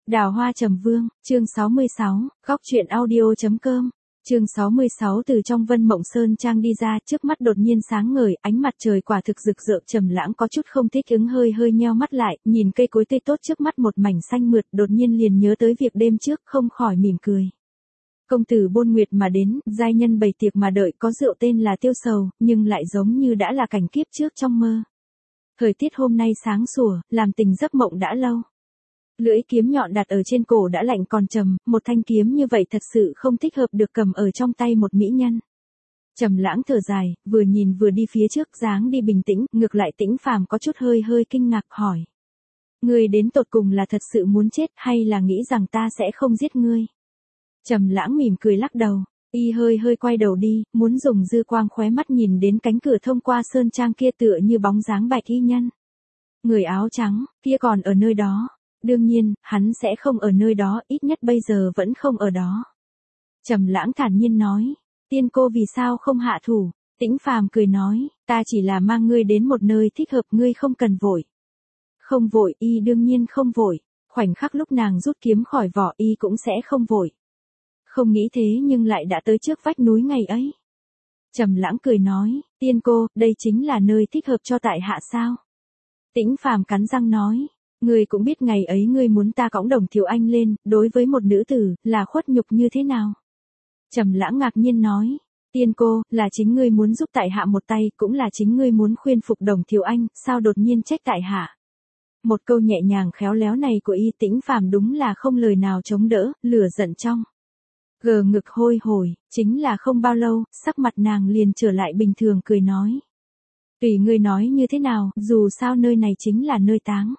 Đào Hoa Trầm Vương, chương 66, góc truyện audio.com. Chương 66. Từ trong Vân Mộng Sơn Trang đi ra, trước mắt đột nhiên sáng ngời, ánh mặt trời quả thực rực rỡ. Trầm Lãng có chút không thích ứng, hơi nheo mắt lại, nhìn cây cối tươi tốt trước mắt một mảnh xanh mượt, đột nhiên liền nhớ tới việc đêm trước, không khỏi mỉm cười. Công tử Bôn Nguyệt mà đến, giai nhân bày tiệc mà đợi, có rượu tên là tiêu sầu, nhưng lại giống như đã là cảnh kiếp trước trong mơ. Thời tiết hôm nay sáng sủa, làm tình giấc mộng đã lâu. Lưỡi kiếm nhọn đặt ở trên cổ đã lạnh còn trầm, một thanh kiếm như vậy thật sự không thích hợp được cầm ở trong tay một mỹ nhân. Trầm Lãng thở dài, vừa nhìn vừa đi phía trước, dáng đi bình tĩnh, ngược lại Tĩnh Phàm có chút hơi kinh ngạc hỏi: "Ngươi đến tột cùng là thật sự muốn chết hay là nghĩ rằng ta sẽ không giết ngươi?" Trầm Lãng mỉm cười lắc đầu, y hơi quay đầu đi, muốn dùng dư quang khóe mắt nhìn đến cánh cửa thông qua sơn trang kia tựa như bóng dáng bạch y nhân. Người áo trắng kia còn ở nơi đó. Đương nhiên, hắn sẽ không ở nơi đó, ít nhất bây giờ vẫn không ở đó. Trầm Lãng thản nhiên nói: "Tiên cô vì sao không hạ thủ?" Tĩnh Phàm cười nói: "Ta chỉ là mang ngươi đến một nơi thích hợp, ngươi không cần vội." "Không vội." Y đương nhiên không vội. Khoảnh khắc lúc nàng rút kiếm khỏi vỏ, y cũng sẽ không vội. Không nghĩ thế nhưng lại đã tới trước vách núi ngày ấy. Trầm Lãng cười nói: "Tiên cô, đây chính là nơi thích hợp cho tại hạ sao?" Tĩnh Phàm cắn răng nói: "Ngươi cũng biết ngày ấy ngươi muốn ta cõng Đồng Thiếu Anh lên, đối với một nữ tử, là khuất nhục như thế nào?" Trầm Lãng ngạc nhiên nói: "Tiên cô, là chính ngươi muốn giúp tại hạ một tay, cũng là chính ngươi muốn khuyên phục Đồng Thiếu Anh, sao đột nhiên trách tại hạ?" Một câu nhẹ nhàng khéo léo này của y Tĩnh Phàm đúng là không lời nào chống đỡ, lửa giận trong gờ ngực hôi hổi, chính là không bao lâu, sắc mặt nàng liền trở lại bình thường cười nói: "Tùy ngươi nói như thế nào, dù sao nơi này chính là nơi táng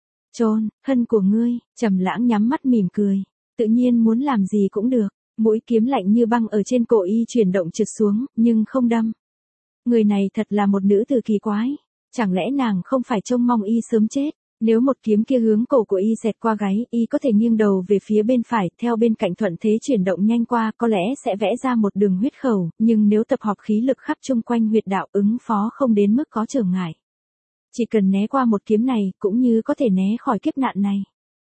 chôn thân của ngươi." Trầm Lãng nhắm mắt mỉm cười, tự nhiên muốn làm gì cũng được. Mũi kiếm lạnh như băng ở trên cổ y chuyển động trượt xuống, nhưng không đâm. Người này thật là một nữ tử kỳ quái, chẳng lẽ nàng không phải trông mong y sớm chết? Nếu một kiếm kia hướng cổ của y xẹt qua gáy, y có thể nghiêng đầu về phía bên phải, theo bên cạnh thuận thế chuyển động nhanh qua, có lẽ sẽ vẽ ra một đường huyết khẩu, nhưng nếu tập hợp khí lực khắp chung quanh huyệt đạo, ứng phó không đến mức có trở ngại. Chỉ cần né qua một kiếm này, cũng như có thể né khỏi kiếp nạn này.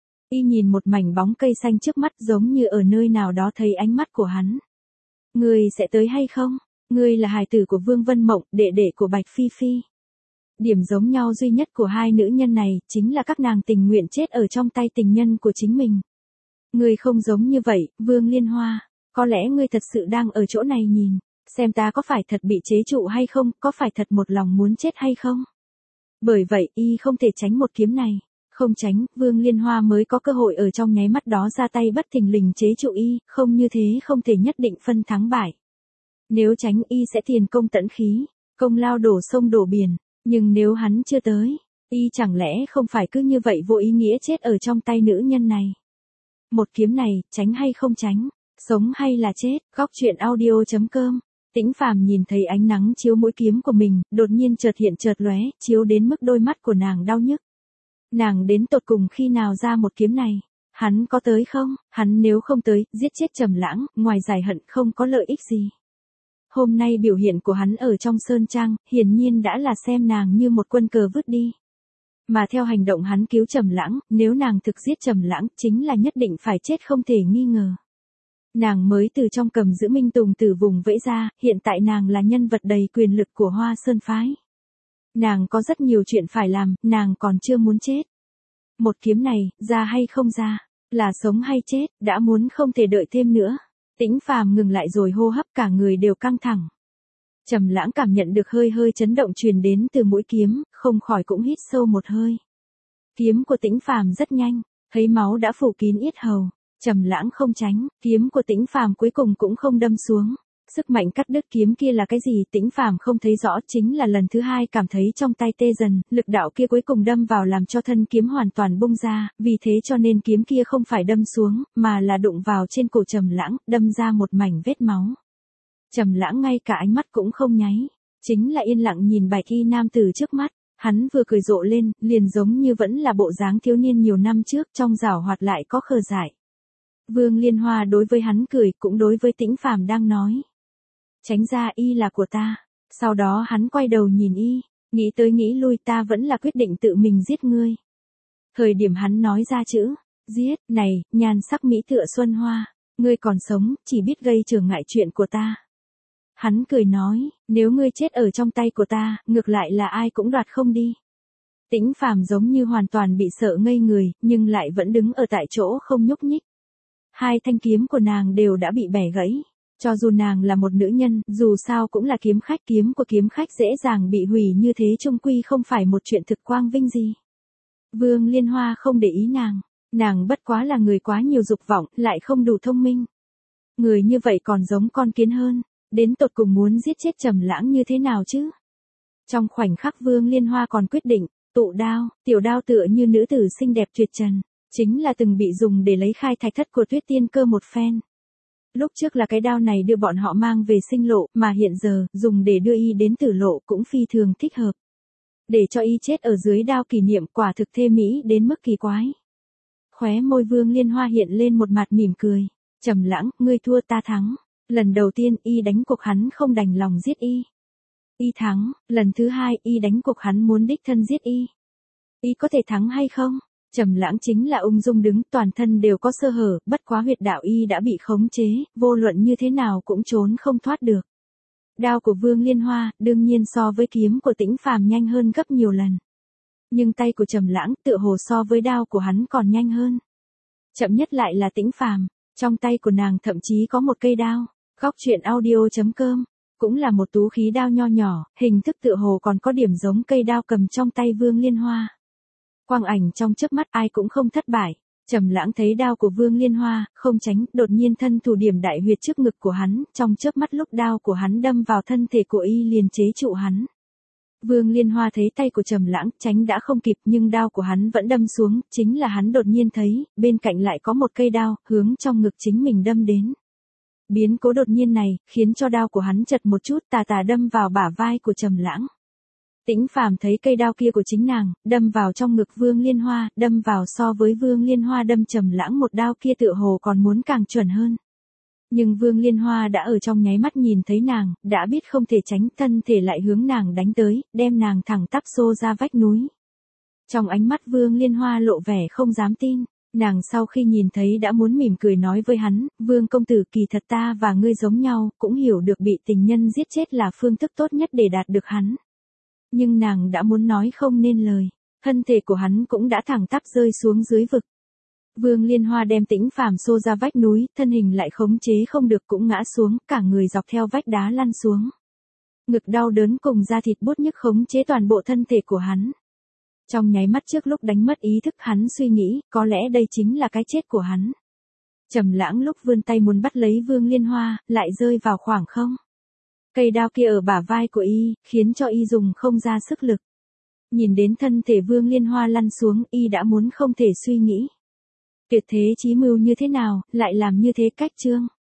Y nhìn một mảnh bóng cây xanh trước mắt, giống như ở nơi nào đó thấy ánh mắt của hắn. "Ngươi sẽ tới hay không? Ngươi là hài tử của Vương Vân Mộng, đệ đệ của Bạch Phi Phi." Điểm giống nhau duy nhất của hai nữ nhân này, chính là các nàng tình nguyện chết ở trong tay tình nhân của chính mình. "Ngươi không giống như vậy, Vương Liên Hoa. Có lẽ ngươi thật sự đang ở chỗ này nhìn, xem ta có phải thật bị chế trụ hay không, có phải thật một lòng muốn chết hay không." Bởi vậy, y không thể tránh một kiếm này. Không tránh, Vương Liên Hoa mới có cơ hội ở trong nháy mắt đó ra tay bất thình lình chế trụ y, không như thế không thể nhất định phân thắng bại. Nếu tránh y sẽ tiền công tẫn khí, công lao đổ sông đổ biển, nhưng nếu hắn chưa tới, y chẳng lẽ không phải cứ như vậy vô ý nghĩa chết ở trong tay nữ nhân này. Một kiếm này, tránh hay không tránh, sống hay là chết, góc truyện audio.com. Tĩnh Phàm nhìn thấy ánh nắng chiếu mũi kiếm của mình, đột nhiên chợt hiện chợt lóe, chiếu đến mức đôi mắt của nàng đau nhức. Nàng đến tột cùng khi nào ra một kiếm này? Hắn có tới không? Hắn nếu không tới, giết chết Trầm Lãng, ngoài giải hận không có lợi ích gì. Hôm nay biểu hiện của hắn ở trong sơn trang, hiển nhiên đã là xem nàng như một quân cờ vứt đi. Mà theo hành động hắn cứu Trầm Lãng, nếu nàng thực giết Trầm Lãng, chính là nhất định phải chết không thể nghi ngờ. Nàng mới từ trong cầm giữ Minh Tùng Tử vùng vẫy ra, hiện tại nàng là nhân vật đầy quyền lực của Hoa Sơn phái. Nàng có rất nhiều chuyện phải làm, nàng còn chưa muốn chết. Một kiếm này, ra hay không ra, là sống hay chết, đã muốn không thể đợi thêm nữa. Tĩnh Phàm ngừng lại rồi hô hấp, cả người đều căng thẳng. Trầm Lãng cảm nhận được hơi chấn động truyền đến từ mũi kiếm, không khỏi cũng hít sâu một hơi. Kiếm của Tĩnh Phàm rất nhanh, thấy máu đã phủ kín yết hầu. Trầm Lãng không tránh, kiếm của Tĩnh Phàm cuối cùng cũng không đâm xuống. Sức mạnh cắt đứt kiếm kia là cái gì Tĩnh Phàm không thấy rõ, chính là lần thứ hai cảm thấy trong tay tê dần, lực đạo kia cuối cùng đâm vào làm cho thân kiếm hoàn toàn bung ra, vì thế cho nên kiếm kia không phải đâm xuống, mà là đụng vào trên cổ Trầm Lãng, đâm ra một mảnh vết máu. Trầm Lãng ngay cả ánh mắt cũng không nháy, chính là yên lặng nhìn bạch y nam tử trước mắt. Hắn vừa cười rộ lên, liền giống như vẫn là bộ dáng thiếu niên nhiều năm trước, trong giảo hoạt lại có khờ dại. Vương Liên Hoa đối với hắn cười, cũng đối với Tĩnh Phàm đang nói: "Tránh ra, y là của ta." Sau đó hắn quay đầu nhìn y, nghĩ tới nghĩ lui, "Ta vẫn là quyết định tự mình giết ngươi." Thời điểm hắn nói ra chữ Giết, này, nhan sắc mỹ tựa xuân hoa, ngươi còn sống, chỉ biết gây trở ngại chuyện của ta. Hắn cười nói, nếu ngươi chết ở trong tay của ta, ngược lại là ai cũng đoạt không đi. Tĩnh Phàm giống như hoàn toàn bị sợ ngây người, nhưng lại vẫn đứng ở tại chỗ không nhúc nhích. Hai thanh kiếm của nàng đều đã bị bẻ gãy. Cho dù nàng là một nữ nhân, dù sao cũng là kiếm khách, kiếm của kiếm khách dễ dàng bị hủy như thế chung quy không phải một chuyện thực quang vinh gì. Vương Liên Hoa không để ý nàng bất quá là người quá nhiều dục vọng, lại không đủ thông minh. Người như vậy còn giống con kiến hơn, đến tột cùng muốn giết chết Trầm Lãng như thế nào chứ? Trong khoảnh khắc Vương Liên Hoa còn quyết định, tụ đao, tiểu đao tựa như nữ tử xinh đẹp tuyệt trần, chính là từng bị dùng để lấy khai thạch thất của Tuyết Tiên Cơ một phen. Lúc trước là cái đao này đưa bọn họ mang về sinh lộ, mà hiện giờ, dùng để đưa y đến tử lộ cũng phi thường thích hợp. Để cho y chết ở dưới đao kỷ niệm quả thực thê mỹ đến mức kỳ quái. Khóe môi Vương Liên Hoa hiện lên một mặt mỉm cười. Trầm Lãng, ngươi thua ta thắng. Lần đầu tiên y đánh cuộc hắn không đành lòng giết y. Y thắng, lần thứ hai y đánh cuộc hắn muốn đích thân giết y. Y có thể thắng hay không? Trầm Lãng chính là ung dung đứng, toàn thân đều có sơ hở, bất quá huyệt đạo y đã bị khống chế, vô luận như thế nào cũng trốn không thoát được. Đao của Vương Liên Hoa, đương nhiên so với kiếm của Tĩnh Phàm nhanh hơn gấp nhiều lần. Nhưng tay của Trầm Lãng tựa hồ so với đao của hắn còn nhanh hơn. Chậm nhất lại là Tĩnh Phàm, trong tay của nàng thậm chí có một cây đao. Góc truyện audio.com, cũng là một tú khí đao nho nhỏ, hình thức tựa hồ còn có điểm giống cây đao cầm trong tay Vương Liên Hoa. Quang ảnh trong chớp mắt ai cũng không thất bại. Trầm Lãng thấy đao của Vương Liên Hoa, không tránh, đột nhiên thân thủ điểm đại huyệt trước ngực của hắn, trong chớp mắt lúc đao của hắn đâm vào thân thể của y liền chế trụ hắn. Vương Liên Hoa thấy tay của Trầm Lãng, tránh đã không kịp nhưng đao của hắn vẫn đâm xuống, chính là hắn đột nhiên thấy, bên cạnh lại có một cây đao, hướng trong ngực chính mình đâm đến. Biến cố đột nhiên này, khiến cho đao của hắn chật một chút tà tà đâm vào bả vai của Trầm Lãng. Tĩnh Phàm thấy cây đao kia của chính nàng, đâm vào trong ngực Vương Liên Hoa, đâm vào so với Vương Liên Hoa đâm Trầm Lãng một đao kia tựa hồ còn muốn càng chuẩn hơn. Nhưng Vương Liên Hoa đã ở trong nháy mắt nhìn thấy nàng, đã biết không thể tránh, thân thể lại hướng nàng đánh tới, đem nàng thẳng tắp xô ra vách núi. Trong ánh mắt Vương Liên Hoa lộ vẻ không dám tin, nàng sau khi nhìn thấy đã muốn mỉm cười nói với hắn, Vương công tử, kỳ thật ta và ngươi giống nhau, cũng hiểu được bị tình nhân giết chết là phương thức tốt nhất để đạt được hắn. Nhưng nàng đã muốn nói không nên lời, thân thể của hắn cũng đã thẳng tắp rơi xuống dưới vực. Vương Liên Hoa đem Tĩnh Phàm xô ra vách núi, thân hình lại khống chế không được cũng ngã xuống, cả người dọc theo vách đá lăn xuống. Ngực đau đớn cùng da thịt buốt nhức khống chế toàn bộ thân thể của hắn. Trong nháy mắt trước lúc đánh mất ý thức hắn suy nghĩ, có lẽ đây chính là cái chết của hắn. Trầm Lãng lúc vươn tay muốn bắt lấy Vương Liên Hoa, lại rơi vào khoảng không. Cây đao kia ở bả vai của y, khiến cho y dùng không ra sức lực. Nhìn đến thân thể Vương Liên Hoa lăn xuống, y đã muốn không thể suy nghĩ. Tuyệt thế chí mưu như thế nào, lại làm như thế cách chương.